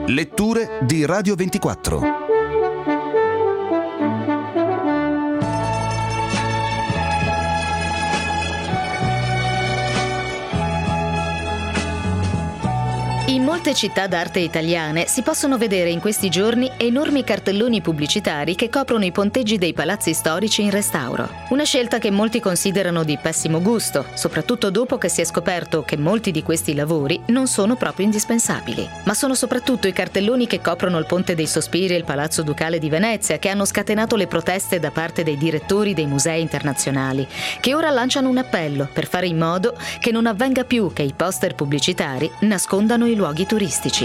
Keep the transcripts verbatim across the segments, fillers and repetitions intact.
Letture di Radio ventiquattro. In molte città d'arte italiane si possono vedere in questi giorni enormi cartelloni pubblicitari che coprono i ponteggi dei palazzi storici in restauro. Una scelta che molti considerano di pessimo gusto, soprattutto dopo che si è scoperto che molti di questi lavori non sono proprio indispensabili. Ma sono soprattutto i cartelloni che coprono il Ponte dei Sospiri e il Palazzo Ducale di Venezia che hanno scatenato le proteste da parte dei direttori dei musei internazionali, che ora lanciano un appello per fare in modo che non avvenga più che i poster pubblicitari nascondano i luoghi turistici.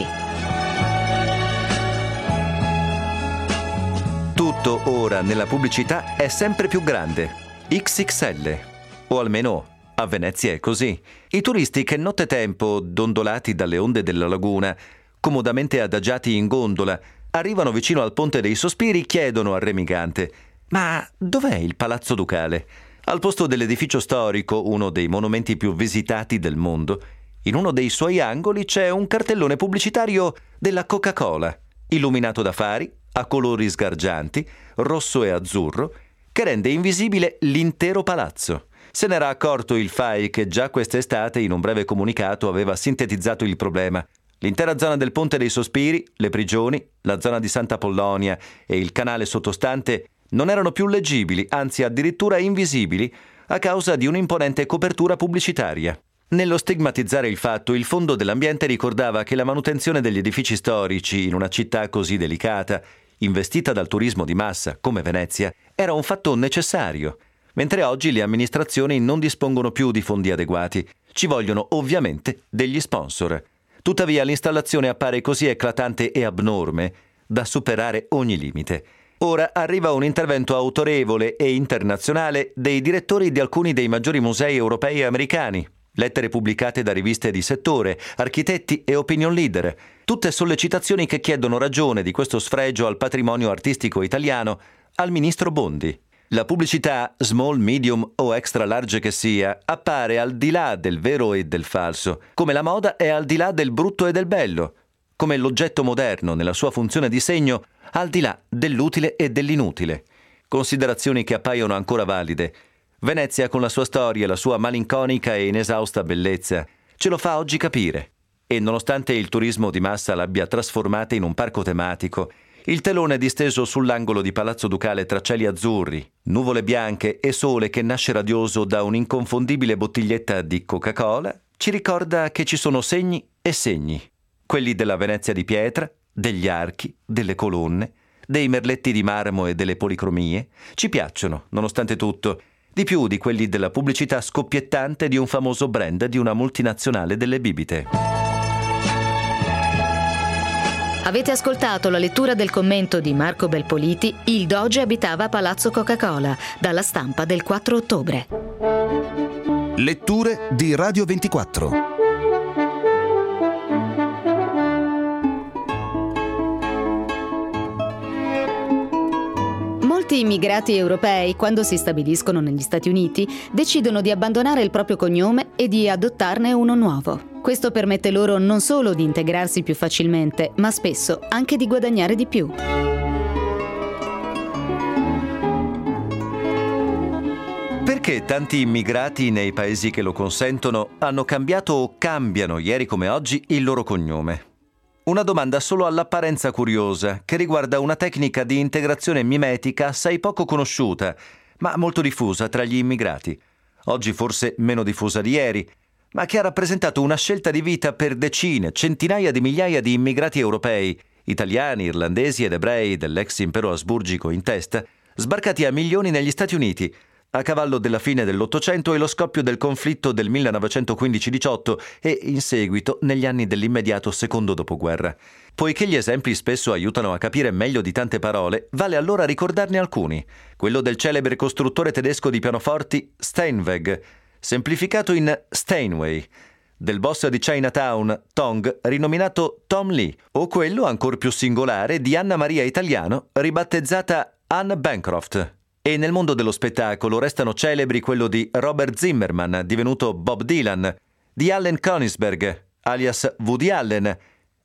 Tutto ora nella pubblicità è sempre più grande, X X L, o almeno a Venezia è così. I turisti che nottetempo, dondolati dalle onde della laguna, comodamente adagiati in gondola, arrivano vicino al Ponte dei Sospiri, chiedono al remigante: ma dov'è il Palazzo Ducale? Al posto dell'edificio storico, uno dei monumenti più visitati del mondo, in uno dei suoi angoli c'è un cartellone pubblicitario della Coca-Cola, illuminato da fari, a colori sgargianti, rosso e azzurro, che rende invisibile l'intero palazzo. Se n'era accorto il F A I che già quest'estate in un breve comunicato aveva sintetizzato il problema. L'intera zona del Ponte dei Sospiri, le prigioni, la zona di Santa Apollonia e il canale sottostante non erano più leggibili, anzi addirittura invisibili, a causa di un'imponente copertura pubblicitaria. Nello stigmatizzare il fatto, il Fondo dell'Ambiente ricordava che la manutenzione degli edifici storici in una città così delicata, investita dal turismo di massa come Venezia, era un fatto necessario, mentre oggi le amministrazioni non dispongono più di fondi adeguati. Ci vogliono ovviamente degli sponsor. Tuttavia l'installazione appare così eclatante e abnorme da superare ogni limite. Ora arriva un intervento autorevole e internazionale dei direttori di alcuni dei maggiori musei europei e americani. Lettere pubblicate da riviste di settore, architetti e opinion leader, tutte sollecitazioni che chiedono ragione di questo sfregio al patrimonio artistico italiano al ministro Bondi. La pubblicità, small, medium o extra large che sia, appare al di là del vero e del falso, come la moda è al di là del brutto e del bello, come l'oggetto moderno nella sua funzione di segno al di là dell'utile e dell'inutile. Considerazioni che appaiono ancora valide. Venezia, con la sua storia e la sua malinconica e inesausta bellezza, ce lo fa oggi capire. E nonostante il turismo di massa l'abbia trasformata in un parco tematico, il telone disteso sull'angolo di Palazzo Ducale tra cieli azzurri, nuvole bianche e sole che nasce radioso da un'inconfondibile bottiglietta di Coca-Cola, ci ricorda che ci sono segni e segni. Quelli della Venezia di pietra, degli archi, delle colonne, dei merletti di marmo e delle policromie, ci piacciono, nonostante tutto, di più di quelli della pubblicità scoppiettante di un famoso brand di una multinazionale delle bibite. Avete ascoltato la lettura del commento di Marco Belpoliti, Il Doge abitava a Palazzo Coca-Cola, dalla Stampa del quattro ottobre. Letture di Radio ventiquattro. Molti immigrati europei, quando si stabiliscono negli Stati Uniti, decidono di abbandonare il proprio cognome e di adottarne uno nuovo. Questo permette loro non solo di integrarsi più facilmente, ma spesso anche di guadagnare di più. Perché tanti immigrati nei paesi che lo consentono hanno cambiato o cambiano, ieri come oggi, il loro cognome? Una domanda solo all'apparenza curiosa, che riguarda una tecnica di integrazione mimetica assai poco conosciuta, ma molto diffusa tra gli immigrati. Oggi forse meno diffusa di ieri, ma che ha rappresentato una scelta di vita per decine, centinaia di migliaia di immigrati europei, italiani, irlandesi ed ebrei dell'ex impero asburgico in testa, sbarcati a milioni negli Stati Uniti, a cavallo della fine dell'Ottocento e lo scoppio del conflitto del millenovecentoquindici diciotto e in seguito negli anni dell'immediato secondo dopoguerra. Poiché gli esempi spesso aiutano a capire meglio di tante parole, vale allora ricordarne alcuni. Quello del celebre costruttore tedesco di pianoforti Steinweg, semplificato in Steinway, del boss di Chinatown, Tong, rinominato Tom Lee, o quello ancor più singolare di Anna Maria Italiano, ribattezzata Anne Bancroft. E nel mondo dello spettacolo restano celebri quello di Robert Zimmerman, divenuto Bob Dylan, di Allen Königsberg, alias Woody Allen,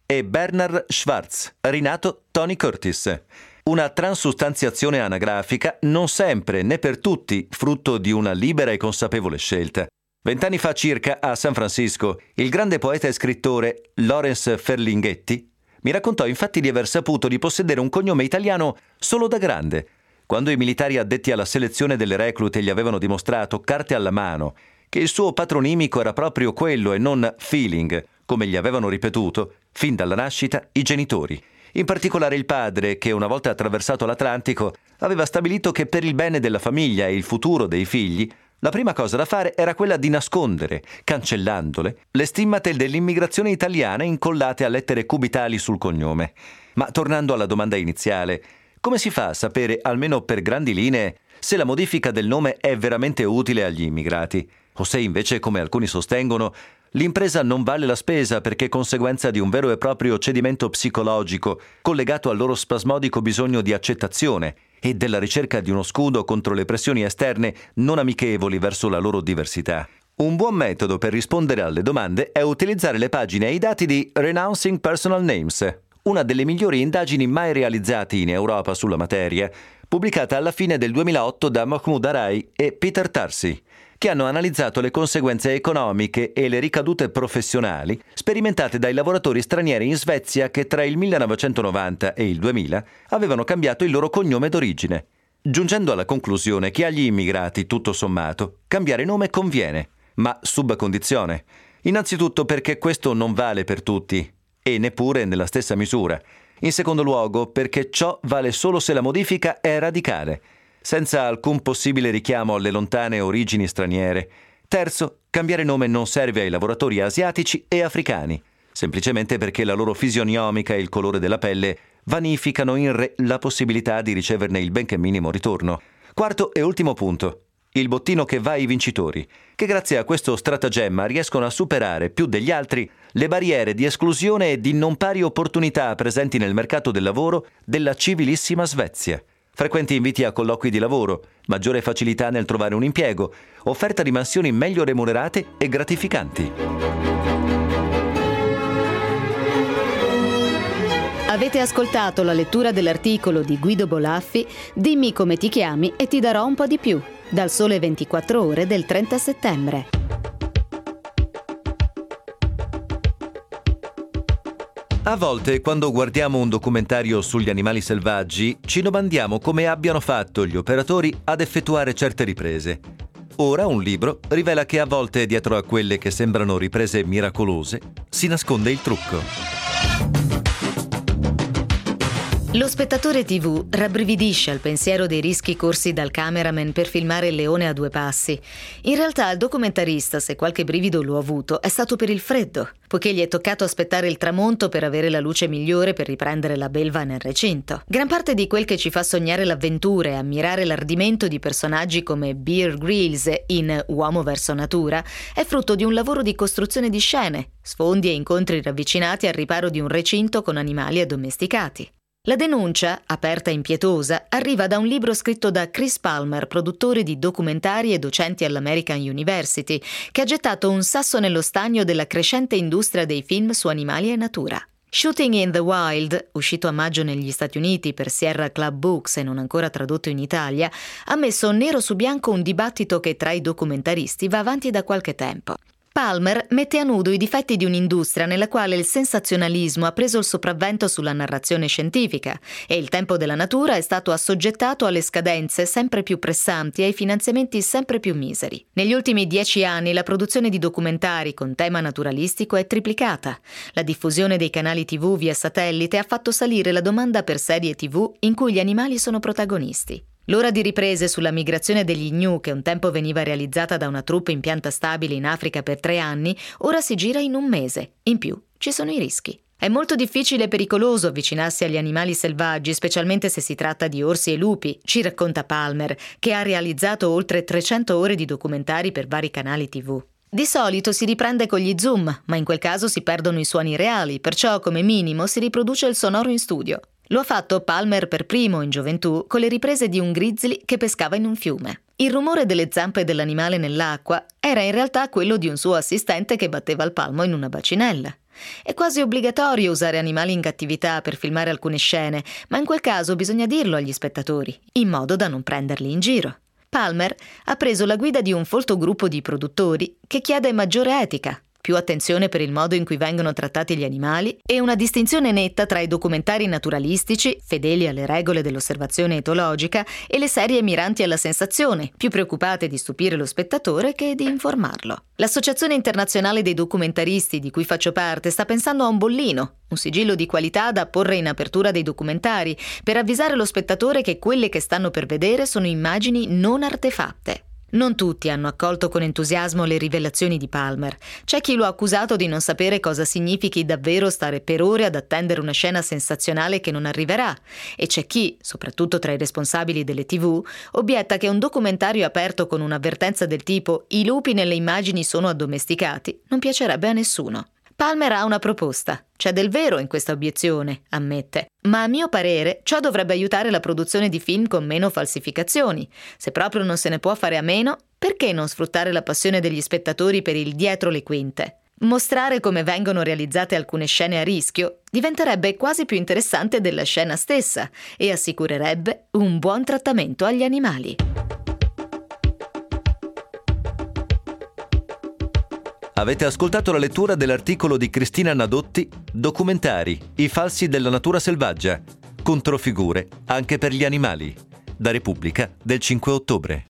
e Bernard Schwartz, rinato Tony Curtis. Una transustanziazione anagrafica non sempre né per tutti frutto di una libera e consapevole scelta. Vent'anni fa circa, a San Francisco, il grande poeta e scrittore Lawrence Ferlinghetti mi raccontò infatti di aver saputo di possedere un cognome italiano solo da grande, quando i militari addetti alla selezione delle reclute gli avevano dimostrato, carte alla mano, che il suo patronimico era proprio quello e non Feeling, come gli avevano ripetuto, fin dalla nascita, i genitori. In particolare il padre, che una volta attraversato l'Atlantico, aveva stabilito che per il bene della famiglia e il futuro dei figli, la prima cosa da fare era quella di nascondere, cancellandole, le stimmate dell'immigrazione italiana incollate a lettere cubitali sul cognome. Ma tornando alla domanda iniziale, come si fa a sapere, almeno per grandi linee, se la modifica del nome è veramente utile agli immigrati? O se invece, come alcuni sostengono, l'impresa non vale la spesa perché conseguenza di un vero e proprio cedimento psicologico collegato al loro spasmodico bisogno di accettazione e della ricerca di uno scudo contro le pressioni esterne non amichevoli verso la loro diversità. Un buon metodo per rispondere alle domande è utilizzare le pagine e i dati di Renouncing Personal Names, una delle migliori indagini mai realizzate in Europa sulla materia, pubblicata alla fine del duemilaotto da Mahmoud Arai e Peter Tarsi, che hanno analizzato le conseguenze economiche e le ricadute professionali sperimentate dai lavoratori stranieri in Svezia che tra il millenovecentonovanta e il duemila avevano cambiato il loro cognome d'origine, giungendo alla conclusione che agli immigrati, tutto sommato, cambiare nome conviene, ma sub condizione. Innanzitutto perché questo non vale per tutti, e neppure nella stessa misura. In secondo luogo perché ciò vale solo se la modifica è radicale, senza alcun possibile richiamo alle lontane origini straniere. Terzo, cambiare nome non serve ai lavoratori asiatici e africani, semplicemente perché la loro fisionomica e il colore della pelle vanificano in re la possibilità di riceverne il benché minimo ritorno. Quarto e ultimo punto, il bottino che va ai vincitori, che grazie a questo stratagemma riescono a superare più degli altri le barriere di esclusione e di non pari opportunità presenti nel mercato del lavoro della civilissima Svezia. Frequenti inviti a colloqui di lavoro, maggiore facilità nel trovare un impiego, offerta di mansioni meglio remunerate e gratificanti. Avete ascoltato la lettura dell'articolo di Guido Bolaffi Dimmi come ti chiami e ti darò un po' di più, dal Sole ventiquattro Ore del trenta settembre. A volte, quando guardiamo un documentario sugli animali selvaggi, ci domandiamo come abbiano fatto gli operatori ad effettuare certe riprese. Ora un libro rivela che a volte dietro a quelle che sembrano riprese miracolose si nasconde il trucco. Lo spettatore tivù rabbrividisce al pensiero dei rischi corsi dal cameraman per filmare il leone a due passi. In realtà il documentarista, se qualche brivido lo ha avuto, è stato per il freddo, poiché gli è toccato aspettare il tramonto per avere la luce migliore per riprendere la belva nel recinto. Gran parte di quel che ci fa sognare l'avventura e ammirare l'ardimento di personaggi come Bear Grylls in Uomo verso natura è frutto di un lavoro di costruzione di scene, sfondi e incontri ravvicinati al riparo di un recinto con animali addomesticati. La denuncia, aperta e impietosa, arriva da un libro scritto da Chris Palmer, produttore di documentari e docente all'American University, che ha gettato un sasso nello stagno della crescente industria dei film su animali e natura. Shooting in the Wild, uscito a maggio negli Stati Uniti per Sierra Club Books e non ancora tradotto in Italia, ha messo nero su bianco un dibattito che tra i documentaristi va avanti da qualche tempo. Palmer mette a nudo i difetti di un'industria nella quale il sensazionalismo ha preso il sopravvento sulla narrazione scientifica e il tempo della natura è stato assoggettato alle scadenze sempre più pressanti e ai finanziamenti sempre più miseri. Negli ultimi dieci anni la produzione di documentari con tema naturalistico è triplicata. La diffusione dei canali tivù via satellite ha fatto salire la domanda per serie tivù in cui gli animali sono protagonisti. L'ora di riprese sulla migrazione degli gnu, che un tempo veniva realizzata da una troupe in pianta stabile in Africa per tre anni, ora si gira in un mese. In più, ci sono i rischi. È molto difficile e pericoloso avvicinarsi agli animali selvaggi, specialmente se si tratta di orsi e lupi, ci racconta Palmer, che ha realizzato oltre trecento ore di documentari per vari canali tivù. Di solito si riprende con gli zoom, ma in quel caso si perdono i suoni reali, perciò come minimo si riproduce il sonoro in studio. Lo ha fatto Palmer per primo in gioventù con le riprese di un grizzly che pescava in un fiume. Il rumore delle zampe dell'animale nell'acqua era in realtà quello di un suo assistente che batteva il palmo in una bacinella. È quasi obbligatorio usare animali in cattività per filmare alcune scene, ma in quel caso bisogna dirlo agli spettatori, in modo da non prenderli in giro. Palmer ha preso la guida di un folto gruppo di produttori che chiede maggiore etica, più attenzione per il modo in cui vengono trattati gli animali e una distinzione netta tra i documentari naturalistici, fedeli alle regole dell'osservazione etologica, e le serie miranti alla sensazione, più preoccupate di stupire lo spettatore che di informarlo. L'Associazione Internazionale dei Documentaristi, di cui faccio parte, sta pensando a un bollino, un sigillo di qualità da apporre in apertura dei documentari, per avvisare lo spettatore che quelle che stanno per vedere sono immagini non artefatte. Non tutti hanno accolto con entusiasmo le rivelazioni di Palmer. C'è chi lo ha accusato di non sapere cosa significhi davvero stare per ore ad attendere una scena sensazionale che non arriverà, e c'è chi, soprattutto tra i responsabili delle tivù, obietta che un documentario aperto con un'avvertenza del tipo «I lupi nelle immagini sono addomesticati» non piacerebbe a nessuno. Palmer ha una proposta. C'è del vero in questa obiezione, ammette, ma a mio parere ciò dovrebbe aiutare la produzione di film con meno falsificazioni. Se proprio non se ne può fare a meno, perché non sfruttare la passione degli spettatori per il dietro le quinte? Mostrare come vengono realizzate alcune scene a rischio diventerebbe quasi più interessante della scena stessa e assicurerebbe un buon trattamento agli animali. Avete ascoltato la lettura dell'articolo di Cristina Nadotti, Documentari, i falsi della natura selvaggia, controfigure anche per gli animali, da Repubblica del cinque ottobre.